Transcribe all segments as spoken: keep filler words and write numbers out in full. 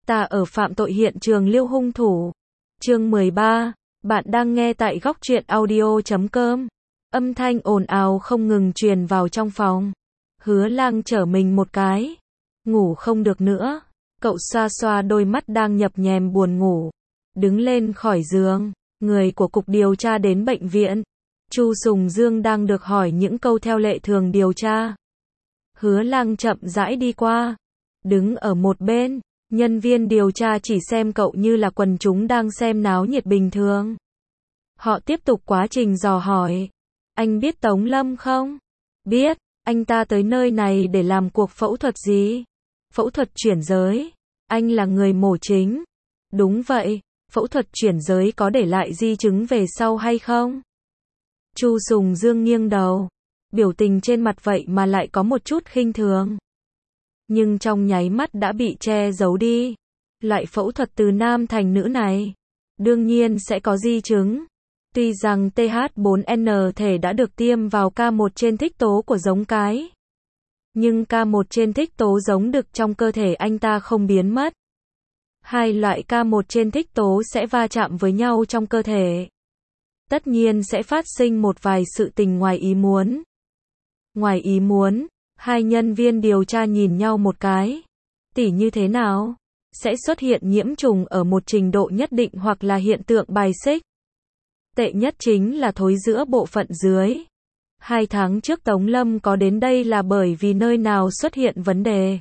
Ta ở phạm tội hiện trường lưu hung thủ. Chương mười ba. Bạn đang nghe tại góc truyện audio chấm com. Âm thanh ồn ào không ngừng truyền vào trong phòng. Hứa Lang trở mình một cái. Ngủ không được nữa. Cậu xoa xoa đôi mắt đang nhập nhèm buồn ngủ. Đứng lên khỏi giường. Người của cục điều tra đến bệnh viện. Chu Sùng Dương đang được hỏi những câu theo lệ thường điều tra. Hứa Lang chậm rãi đi qua. Đứng ở một bên. Nhân viên điều tra chỉ xem cậu như là quần chúng đang xem náo nhiệt bình thường. Họ tiếp tục quá trình dò hỏi. Anh biết Tống Lâm không? Biết. Anh ta tới nơi này để làm cuộc phẫu thuật gì? Phẫu thuật chuyển giới. Anh là người mổ chính. Đúng vậy. Phẫu thuật chuyển giới có để lại di chứng về sau hay không? Chu Sùng Dương nghiêng đầu. Biểu tình trên mặt vậy mà lại có một chút khinh thường. Nhưng trong nháy mắt đã bị che giấu đi. Loại phẫu thuật từ nam thành nữ này, đương nhiên sẽ có di chứng. Tuy rằng T H bốn N thể đã được tiêm vào K một trên thích tố của giống cái. Nhưng K một trên thích tố giống đực trong cơ thể anh ta không biến mất. Hai loại K một trên thích tố sẽ va chạm với nhau trong cơ thể. Tất nhiên sẽ phát sinh một vài sự tình ngoài ý muốn. Ngoài ý muốn. Hai nhân viên điều tra nhìn nhau một cái. Tỉ như thế nào? Sẽ xuất hiện nhiễm trùng ở một trình độ nhất định hoặc là hiện tượng bài xích. Tệ nhất chính là thối giữa bộ phận dưới. Hai tháng trước Tống Lâm có đến đây là bởi vì nơi nào xuất hiện vấn đề.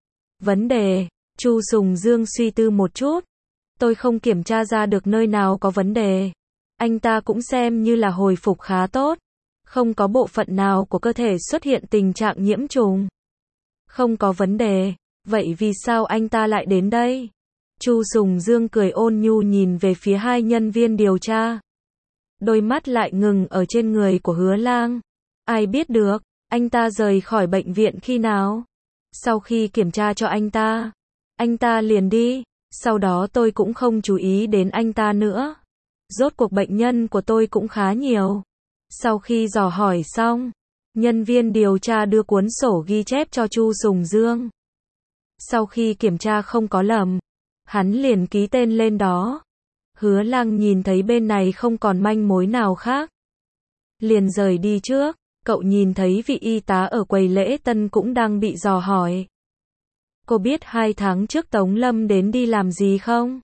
Vấn đề? Chu Sùng Dương suy tư một chút. Tôi không kiểm tra ra được nơi nào có vấn đề. Anh ta cũng xem như là hồi phục khá tốt. Không có bộ phận nào của cơ thể xuất hiện tình trạng nhiễm trùng. Không có vấn đề. Vậy vì sao anh ta lại đến đây? Chu Sùng Dương cười ôn nhu nhìn về phía hai nhân viên điều tra. Đôi mắt lại ngừng ở trên người của Hứa Lang. Ai biết được, anh ta rời khỏi bệnh viện khi nào? Sau khi kiểm tra cho anh ta, anh ta liền đi. Sau đó tôi cũng không chú ý đến anh ta nữa. Rốt cuộc bệnh nhân của tôi cũng khá nhiều. Sau khi dò hỏi xong, nhân viên điều tra đưa cuốn sổ ghi chép cho Chu Sùng Dương. Sau khi kiểm tra không có lầm, hắn liền ký tên lên đó. Hứa Lang nhìn thấy bên này không còn manh mối nào khác, liền rời đi trước. Cậu nhìn thấy vị y tá ở quầy lễ tân cũng đang bị dò hỏi. Cô biết hai tháng trước Tống Lâm đến đi làm gì không?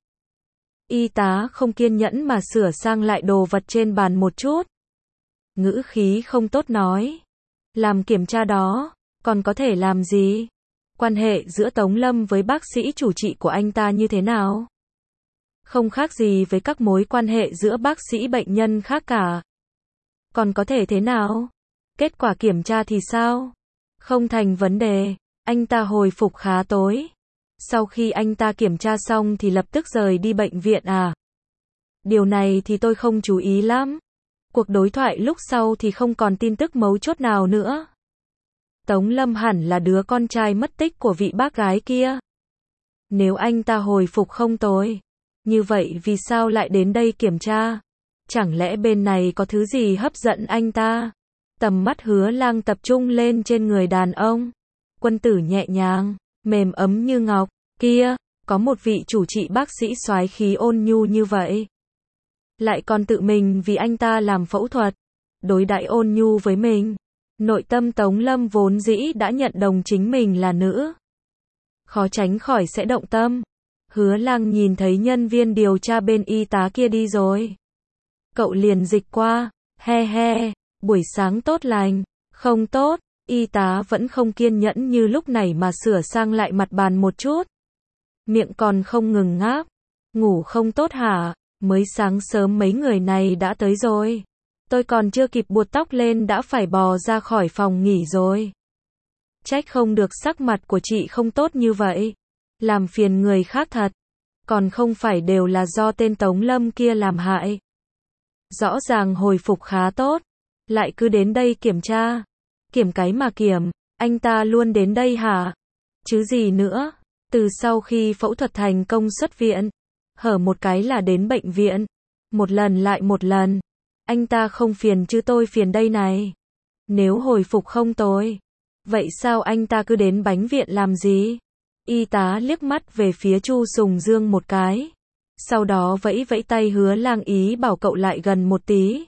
Y tá không kiên nhẫn mà sửa sang lại đồ vật trên bàn một chút. Ngữ khí không tốt nói. Làm kiểm tra đó, còn có thể làm gì? Quan hệ giữa Tống Lâm với bác sĩ chủ trị của anh ta như thế nào? Không khác gì với các mối quan hệ giữa bác sĩ bệnh nhân khác cả. Còn có thể thế nào? Kết quả kiểm tra thì sao? Không thành vấn đề. Anh ta hồi phục khá tối. Sau khi anh ta kiểm tra xong thì lập tức rời đi bệnh viện à? Điều này thì tôi không chú ý lắm. Cuộc đối thoại lúc sau thì không còn tin tức mấu chốt nào nữa. Tống Lâm hẳn là đứa con trai mất tích của vị bác gái kia. Nếu anh ta hồi phục không tồi, như vậy vì sao lại đến đây kiểm tra? Chẳng lẽ bên này có thứ gì hấp dẫn anh ta? Tầm mắt Hứa Lang tập trung lên trên người đàn ông. Quân tử nhẹ nhàng, mềm ấm như ngọc. Kia, có một vị chủ trị bác sĩ soái khí ôn nhu như vậy. Lại còn tự mình vì anh ta làm phẫu thuật, đối đãi ôn nhu với mình. Nội tâm Tống Lâm vốn dĩ đã nhận đồng chính mình là nữ, khó tránh khỏi sẽ động tâm. Hứa Lang nhìn thấy nhân viên điều tra bên y tá kia đi rồi, cậu liền dịch qua. He he, buổi sáng tốt lành. Không tốt. Y tá vẫn không kiên nhẫn như lúc này mà sửa sang lại mặt bàn một chút. Miệng còn không ngừng ngáp. Ngủ không tốt hả? Mới sáng sớm mấy người này đã tới rồi. Tôi còn chưa kịp buột tóc lên đã phải bò ra khỏi phòng nghỉ rồi. Trách không được sắc mặt của chị không tốt như vậy. Làm phiền người khác thật. Còn không phải đều là do tên Tống Lâm kia làm hại. Rõ ràng hồi phục khá tốt, lại cứ đến đây kiểm tra. Kiểm cái mà kiểm, anh ta luôn đến đây hả? Chứ gì nữa. Từ sau khi phẫu thuật thành công xuất viện, hở một cái là đến bệnh viện. Một lần lại một lần. Anh ta không phiền chứ tôi phiền đây này. Nếu hồi phục không tồi, vậy sao anh ta cứ đến bánh viện làm gì? Y tá liếc mắt về phía Chu Sùng Dương một cái. Sau đó vẫy vẫy tay Hứa Lang ý bảo cậu lại gần một tí.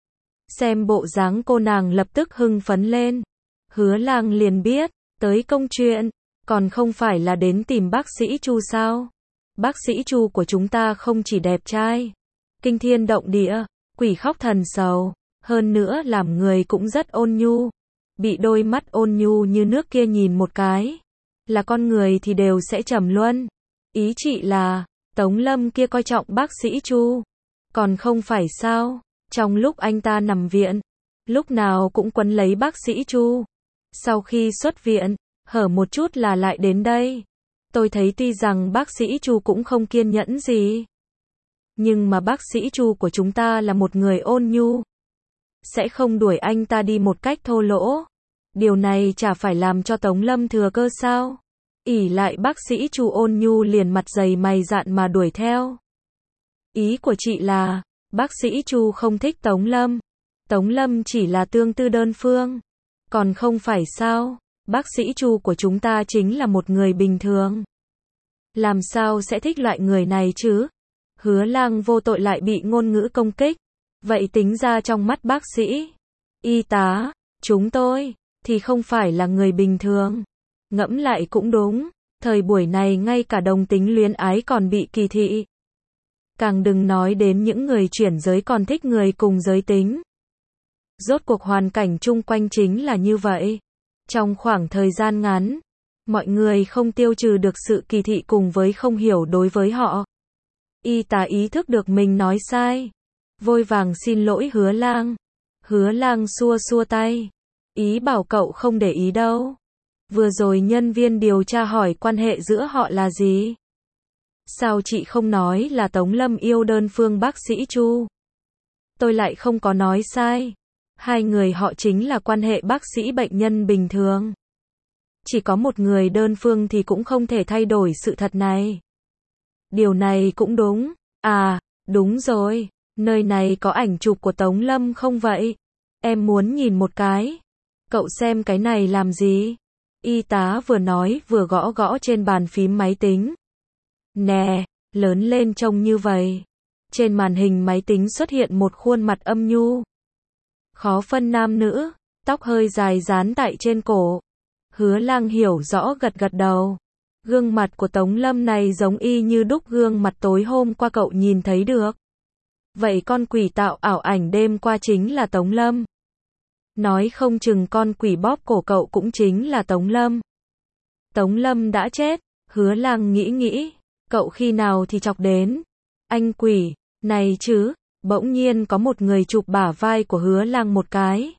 Xem bộ dáng cô nàng lập tức hưng phấn lên. Hứa Lang liền biết, tới công chuyện, còn không phải là đến tìm bác sĩ Chu sao? Bác sĩ Chu của chúng ta không chỉ đẹp trai, kinh thiên động địa, quỷ khóc thần sầu, hơn nữa làm người cũng rất ôn nhu. Bị đôi mắt ôn nhu như nước kia nhìn một cái, là con người thì đều sẽ trầm luân. Ý chị là, Tống Lâm kia coi trọng bác sĩ Chu, còn không phải sao? Trong lúc anh ta nằm viện, lúc nào cũng quấn lấy bác sĩ Chu. Sau khi xuất viện, hở một chút là lại đến đây. Tôi thấy tuy rằng bác sĩ Chu cũng không kiên nhẫn gì, nhưng mà bác sĩ Chu của chúng ta là một người ôn nhu, sẽ không đuổi anh ta đi một cách thô lỗ. Điều này chả phải làm cho Tống Lâm thừa cơ sao? Ỷ lại bác sĩ Chu ôn nhu liền mặt dày mày dạn mà đuổi theo. Ý của chị là, bác sĩ Chu không thích Tống Lâm. Tống Lâm chỉ là tương tư đơn phương. Còn không phải sao? Bác sĩ Chu của chúng ta chính là một người bình thường. Làm sao sẽ thích loại người này chứ? Hứa Lang vô tội lại bị ngôn ngữ công kích. Vậy tính ra trong mắt bác sĩ, y tá, chúng tôi, thì không phải là người bình thường. Ngẫm lại cũng đúng, thời buổi này ngay cả đồng tính luyến ái còn bị kỳ thị. Càng đừng nói đến những người chuyển giới còn thích người cùng giới tính. Rốt cuộc hoàn cảnh chung quanh chính là như vậy. Trong khoảng thời gian ngắn, mọi người không tiêu trừ được sự kỳ thị cùng với không hiểu đối với họ. Y tá ý thức được mình nói sai, vội vàng xin lỗi Hứa Lang. Hứa Lang xua xua tay, ý bảo cậu không để ý đâu. Vừa rồi nhân viên điều tra hỏi quan hệ giữa họ là gì? Sao chị không nói là Tống Lâm yêu đơn phương bác sĩ Chu? Tôi lại không có nói sai. Hai người họ chính là quan hệ bác sĩ bệnh nhân bình thường. Chỉ có một người đơn phương thì cũng không thể thay đổi sự thật này. Điều này cũng đúng. À, đúng rồi. Nơi này có ảnh chụp của Tống Lâm không vậy? Em muốn nhìn một cái. Cậu xem cái này làm gì? Y tá vừa nói vừa gõ gõ trên bàn phím máy tính. Nè, lớn lên trông như vậy. Trên màn hình máy tính xuất hiện một khuôn mặt âm nhu. Khó phân nam nữ, tóc hơi dài dán tại trên cổ. Hứa Lang hiểu rõ gật gật đầu. Gương mặt của Tống Lâm này giống y như đúc gương mặt tối hôm qua cậu nhìn thấy được. Vậy con quỷ tạo ảo ảnh đêm qua chính là Tống Lâm. Nói không chừng con quỷ bóp cổ cậu cũng chính là Tống Lâm. Tống Lâm đã chết, Hứa Lang nghĩ nghĩ, cậu khi nào thì chọc đến. Anh quỷ, này chứ, bỗng nhiên có một người chụp bả vai của Hứa Lang một cái.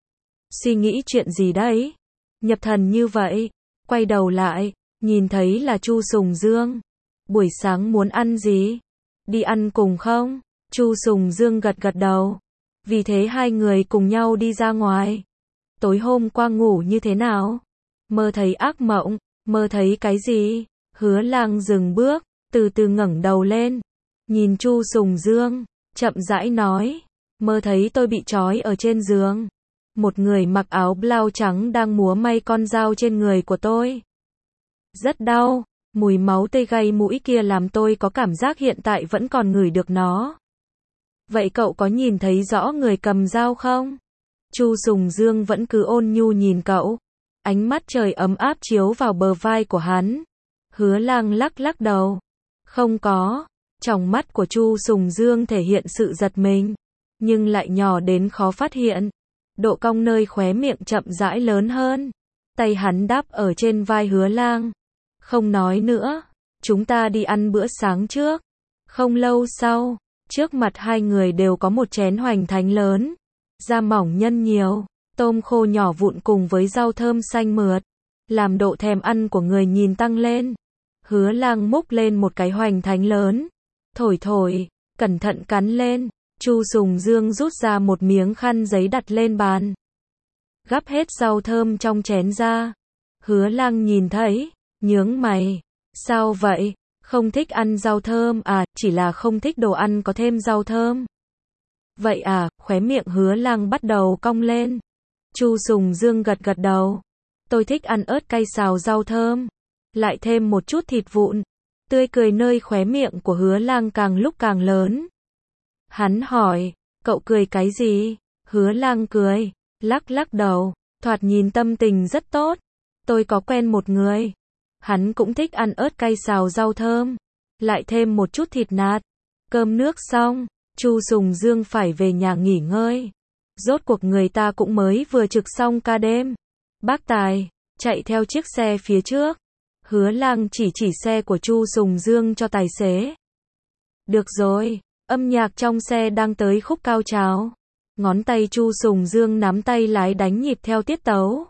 Suy nghĩ chuyện gì đấy? Nhập thần như vậy, quay đầu lại, nhìn thấy là Chu Sùng Dương. Buổi sáng muốn ăn gì? Đi ăn cùng không? Chu Sùng Dương gật gật đầu. Vì thế hai người cùng nhau đi ra ngoài. Tối hôm qua ngủ như thế nào? Mơ thấy ác mộng, mơ thấy cái gì? Hứa Lang dừng bước, từ từ ngẩng đầu lên, nhìn Chu Sùng Dương, chậm rãi nói, mơ thấy tôi bị trói ở trên giường. Một người mặc áo blau trắng đang múa may con dao trên người của tôi. Rất đau, mùi máu tươi gây mũi kia làm tôi có cảm giác hiện tại vẫn còn ngửi được nó. Vậy cậu có nhìn thấy rõ người cầm dao không? Chu Sùng Dương vẫn cứ ôn nhu nhìn cậu. Ánh mắt trời ấm áp chiếu vào bờ vai của hắn. Hứa Lang lắc lắc đầu. Không có. Trong mắt của Chu Sùng Dương thể hiện sự giật mình, nhưng lại nhỏ đến khó phát hiện. Độ cong nơi khóe miệng chậm rãi lớn hơn. Tay hắn đáp ở trên vai Hứa Lang. Không nói nữa. Chúng ta đi ăn bữa sáng trước. Không lâu sau, trước mặt hai người đều có một chén hoành thánh lớn. Da mỏng nhân nhiều, tôm khô nhỏ vụn cùng với rau thơm xanh mượt. Làm độ thèm ăn của người nhìn tăng lên. Hứa Lang múc lên một cái hoành thánh lớn. Thổi thổi, cẩn thận cắn lên. Chu Sùng Dương rút ra một miếng khăn giấy đặt lên bàn. Gắp hết rau thơm trong chén ra. Hứa Lang nhìn thấy, nhướng mày. Sao vậy? Không thích ăn rau thơm à, chỉ là không thích đồ ăn có thêm rau thơm. Vậy à, khóe miệng Hứa Lang bắt đầu cong lên. Chu Sùng Dương gật gật đầu. Tôi thích ăn ớt cay xào rau thơm. lại thêm một chút thịt vụn. Tươi cười nơi khóe miệng của Hứa Lang càng lúc càng lớn. Hắn hỏi, cậu cười cái gì? Hứa Lang cười, lắc lắc đầu, thoạt nhìn tâm tình rất tốt. Tôi có quen một người. Hắn cũng thích ăn ớt cay xào rau thơm, lại thêm một chút thịt nạc. Cơm nước xong, Chu Sùng Dương phải về nhà nghỉ ngơi. Rốt cuộc người ta cũng mới vừa trực xong ca đêm. Bác Tài chạy theo chiếc xe phía trước. Hứa Lang chỉ chỉ xe của Chu Sùng Dương cho tài xế. Được rồi, âm nhạc trong xe đang tới khúc cao trào. Ngón tay Chu Sùng Dương nắm tay lái đánh nhịp theo tiết tấu.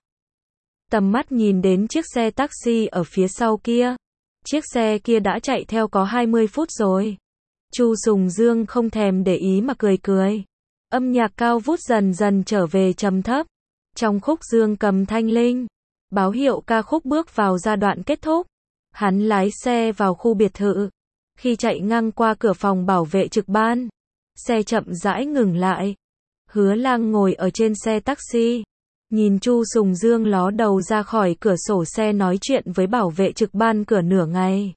Tầm mắt nhìn đến chiếc xe taxi ở phía sau kia. Chiếc xe kia đã chạy theo có hai mươi phút rồi. Chu Sùng Dương không thèm để ý mà cười cười. Âm nhạc cao vút dần dần trở về trầm thấp. Trong khúc dương cầm thanh linh, báo hiệu ca khúc bước vào giai đoạn kết thúc. Hắn lái xe vào khu biệt thự. Khi chạy ngang qua cửa phòng bảo vệ trực ban, xe chậm rãi ngừng lại. Hứa Lang ngồi ở trên xe taxi, nhìn Chu Sùng Dương ló đầu ra khỏi cửa sổ xe nói chuyện với bảo vệ trực ban cửa nửa ngày.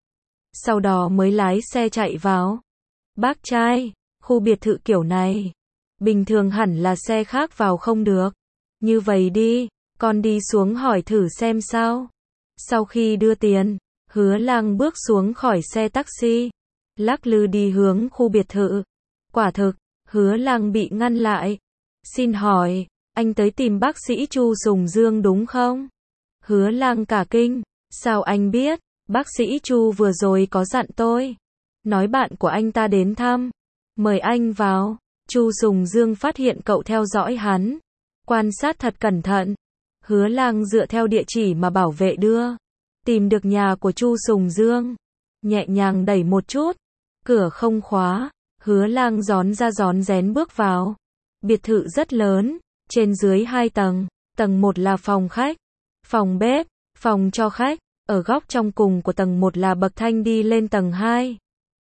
Sau đó mới lái xe chạy vào. Bác trai, khu biệt thự kiểu này, bình thường hẳn là xe khác vào không được. Như vậy đi, con đi xuống hỏi thử xem sao. Sau khi đưa tiền, Hứa Lang bước xuống khỏi xe taxi, lắc lư đi hướng khu biệt thự. Quả thực, Hứa Lang bị ngăn lại. Xin hỏi, anh tới tìm bác sĩ Chu Sùng Dương đúng không? Hứa Lang cả kinh, sao anh biết? Bác sĩ Chu vừa rồi có dặn tôi, nói bạn của anh ta đến thăm, mời anh vào. Chu Sùng Dương phát hiện cậu theo dõi hắn, quan sát thật cẩn thận. Hứa Lang dựa theo địa chỉ mà bảo vệ đưa, tìm được nhà của Chu Sùng Dương, nhẹ nhàng đẩy một chút, cửa không khóa. Hứa Lang rón ra rón rén bước vào. Biệt thự rất lớn, trên dưới hai tầng, tầng một là phòng khách, phòng bếp, phòng cho khách. Ở góc trong cùng của tầng một là bậc thang đi lên tầng hai.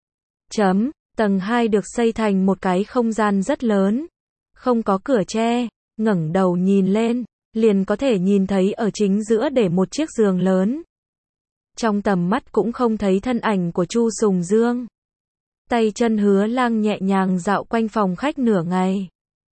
Chấm, tầng hai được xây thành một cái không gian rất lớn, không có cửa tre, ngẩng đầu nhìn lên, liền có thể nhìn thấy ở chính giữa để một chiếc giường lớn. Trong tầm mắt cũng không thấy thân ảnh của Chu Sùng Dương. Tay chân Hứa Lang nhẹ nhàng dạo quanh phòng khách nửa ngày.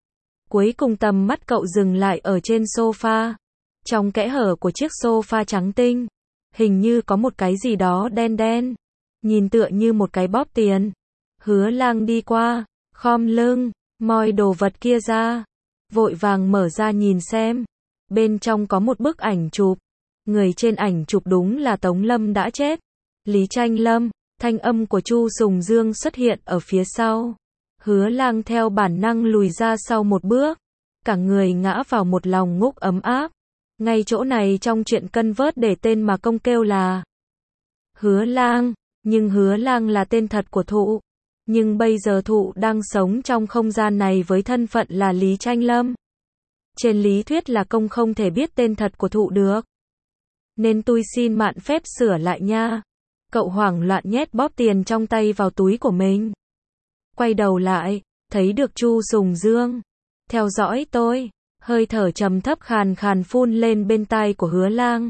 Cuối cùng tầm mắt cậu dừng lại ở trên sofa. Trong kẽ hở của chiếc sofa trắng tinh, hình như có một cái gì đó đen đen, nhìn tựa như một cái bóp tiền. Hứa Lang đi qua, khom lưng, moi đồ vật kia ra, vội vàng mở ra nhìn xem. Bên trong có một bức ảnh chụp. Người trên ảnh chụp đúng là Tống Lâm đã chết. Lý Tranh Lâm. Thanh âm của Chu Sùng Dương xuất hiện ở phía sau. Hứa Lang theo bản năng lùi ra sau một bước, cả người ngã vào một lòng ngúc ấm áp. Ngay chỗ này trong chuyện cân vớt để tên mà công kêu là Hứa Lang, nhưng Hứa Lang là tên thật của Thụ. Nhưng bây giờ Thụ đang sống trong không gian này với thân phận là Lý Tranh Lâm. Trên lý thuyết là công không thể biết tên thật của Thụ được. Nên tôi xin mạn phép sửa lại nha. Cậu hoảng loạn nhét bóp tiền trong tay vào túi của mình. Quay đầu lại, thấy được Chu Sùng Dương. Theo dõi tôi, hơi thở trầm thấp khàn khàn phun lên bên tai của Hứa Lang.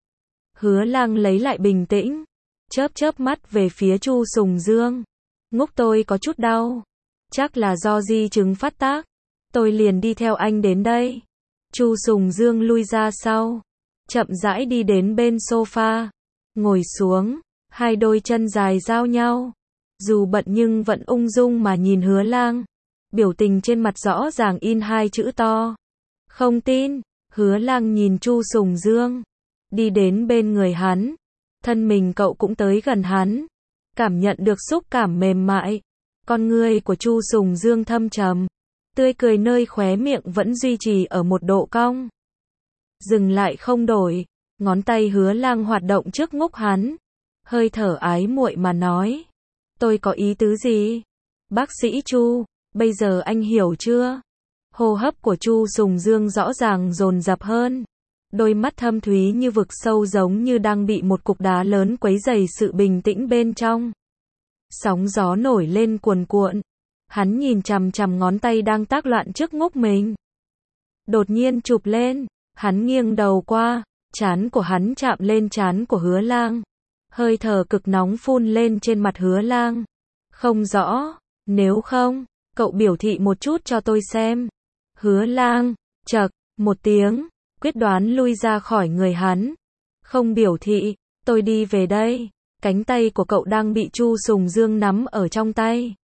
Hứa Lang lấy lại bình tĩnh, chớp chớp mắt về phía Chu Sùng Dương. Ngúc tôi có chút đau, chắc là do di chứng phát tác. Tôi liền đi theo anh đến đây. Chu Sùng Dương lui ra sau, chậm rãi đi đến bên sofa, ngồi xuống. Hai đôi chân dài giao nhau, dù bận nhưng vẫn ung dung mà nhìn Hứa Lang. Biểu tình trên mặt rõ ràng in hai chữ to. Không tin. Hứa Lang nhìn Chu Sùng Dương, đi đến bên người hắn. Thân mình cậu cũng tới gần hắn, cảm nhận được xúc cảm mềm mại. Con ngươi của Chu Sùng Dương thâm trầm, tươi cười nơi khóe miệng vẫn duy trì ở một độ cong. Dừng lại không đổi, ngón tay Hứa Lang hoạt động trước ngúc hắn. Hơi thở ái muội mà nói. Tôi có ý tứ gì? Bác sĩ Chu, bây giờ anh hiểu chưa? Hô hấp của Chu Sùng Dương rõ ràng dồn dập hơn. Đôi mắt thâm thúy như vực sâu giống như đang bị một cục đá lớn quấy rầy sự bình tĩnh bên trong. Sóng gió nổi lên cuồn cuộn. Hắn nhìn chằm chằm ngón tay đang tác loạn trước ngúc mình. Đột nhiên chụp lên, hắn nghiêng đầu qua, Trán của hắn chạm lên trán của Hứa Lang. Hơi thở cực nóng phun lên trên mặt Hứa Lang. Không rõ, nếu không, cậu biểu thị một chút cho tôi xem. Hứa Lang, chậc, một tiếng, quyết đoán lui ra khỏi người hắn. Không biểu thị, tôi đi về đây. Cánh tay của cậu đang bị Chu Sùng Dương nắm ở trong tay.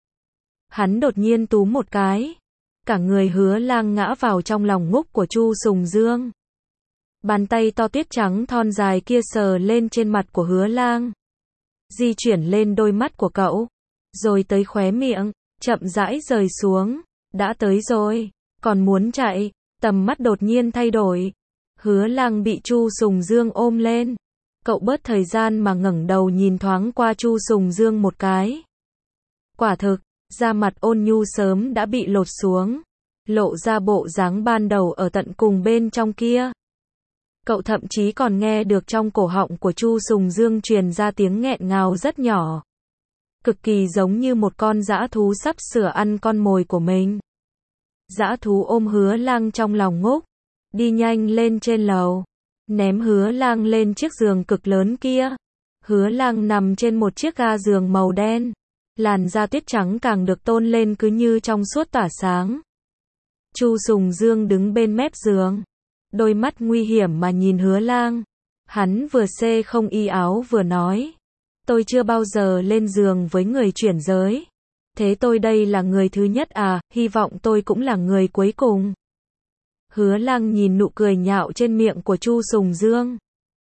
Hắn đột nhiên túm một cái. Cả người Hứa Lang ngã vào trong lòng ngúc của Chu Sùng Dương. Bàn tay to tuyết trắng thon dài kia sờ lên trên mặt của Hứa Lang. Di chuyển lên đôi mắt của cậu. Rồi tới khóe miệng, chậm rãi rời xuống. Đã tới rồi, còn muốn chạy. Tầm mắt đột nhiên thay đổi. Hứa Lang bị Chu Sùng Dương ôm lên. Cậu bớt thời gian mà ngẩng đầu nhìn thoáng qua Chu Sùng Dương một cái. Quả thực, da mặt ôn nhu sớm đã bị lột xuống. Lộ ra bộ dáng ban đầu ở tận cùng bên trong kia. Cậu thậm chí còn nghe được trong cổ họng của Chu Sùng Dương truyền ra tiếng nghẹn ngào rất nhỏ. Cực kỳ giống như một con dã thú sắp sửa ăn con mồi của mình. Dã thú ôm Hứa Lang trong lòng ngúc. Đi nhanh lên trên lầu. Ném Hứa Lang lên chiếc giường cực lớn kia. Hứa Lang nằm trên một chiếc ga giường màu đen. Làn da tuyết trắng càng được tôn lên cứ như trong suốt tỏa sáng. Chu Sùng Dương đứng bên mép giường. Đôi mắt nguy hiểm mà nhìn Hứa Lang. Hắn vừa xê không y áo vừa nói. Tôi chưa bao giờ lên giường với người chuyển giới. Thế tôi đây là người thứ nhất à, hy vọng tôi cũng là người cuối cùng. Hứa Lang nhìn nụ cười nhạo trên miệng của Chu Sùng Dương.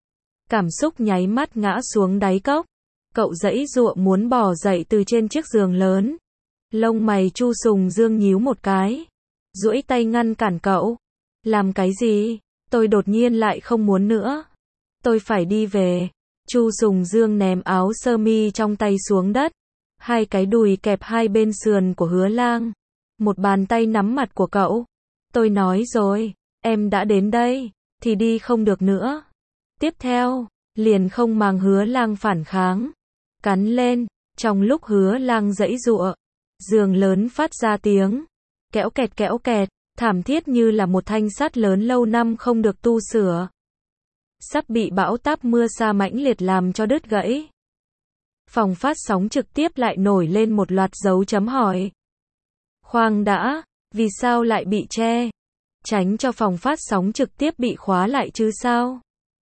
Cảm xúc nháy mắt ngã xuống đáy cốc. Cậu giãy giụa muốn bò dậy từ trên chiếc giường lớn. Lông mày Chu Sùng Dương nhíu một cái. Duỗi tay ngăn cản cậu. Làm cái gì? Tôi đột nhiên lại không muốn nữa. Tôi phải đi về. Chu Sùng Dương ném áo sơ mi trong tay xuống đất. Hai cái đùi kẹp hai bên sườn của Hứa Lang. Một bàn tay nắm mặt của cậu. Tôi nói rồi, em đã đến đây, thì đi không được nữa. Tiếp theo, liền không màng Hứa Lang phản kháng. Cắn lên, trong lúc Hứa Lang giãy giụa, giường lớn phát ra tiếng kéo kẹt kéo kẹt, thảm thiết như là một thanh sắt lớn lâu năm không được tu sửa. Sắp bị bão táp mưa sa mãnh liệt làm cho đứt gãy. Phòng phát sóng trực tiếp lại nổi lên một loạt dấu chấm hỏi. Khoan đã, vì sao lại bị che? Tránh cho phòng phát sóng trực tiếp bị khóa lại chứ sao?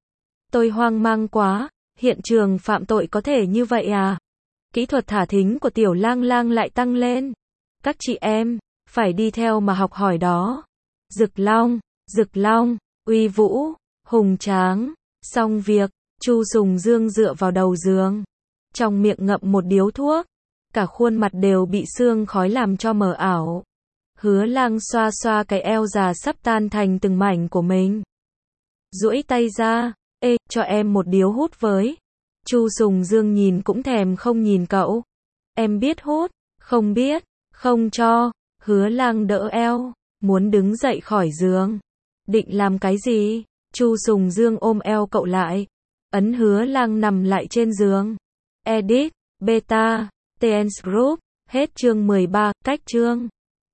Tôi hoang mang quá, hiện trường phạm tội có thể như vậy à? Kỹ thuật thả thính của Tiểu Lang Lang lại tăng lên. Các chị em, phải đi theo mà học hỏi đó. Dực Long, Dực Long, uy vũ, hùng tráng, xong việc, Chu Sùng Dương dựa vào đầu giường. Trong miệng ngậm một điếu thuốc. Cả khuôn mặt đều bị sương khói làm cho mờ ảo. Hứa Lang xoa xoa cái eo già sắp tan thành từng mảnh của mình. Duỗi tay ra, ê, cho em một điếu hút với. Chu Sùng Dương nhìn cũng thèm không nhìn cậu. Em biết hút, không biết, không cho. Hứa Lang đỡ eo, muốn đứng dậy khỏi giường. Định làm cái gì? Chu Sùng Dương ôm eo cậu lại. Ấn Hứa Lang nằm lại trên giường. Edit, Beta, tê en Group, hết chương mười ba, cách chương.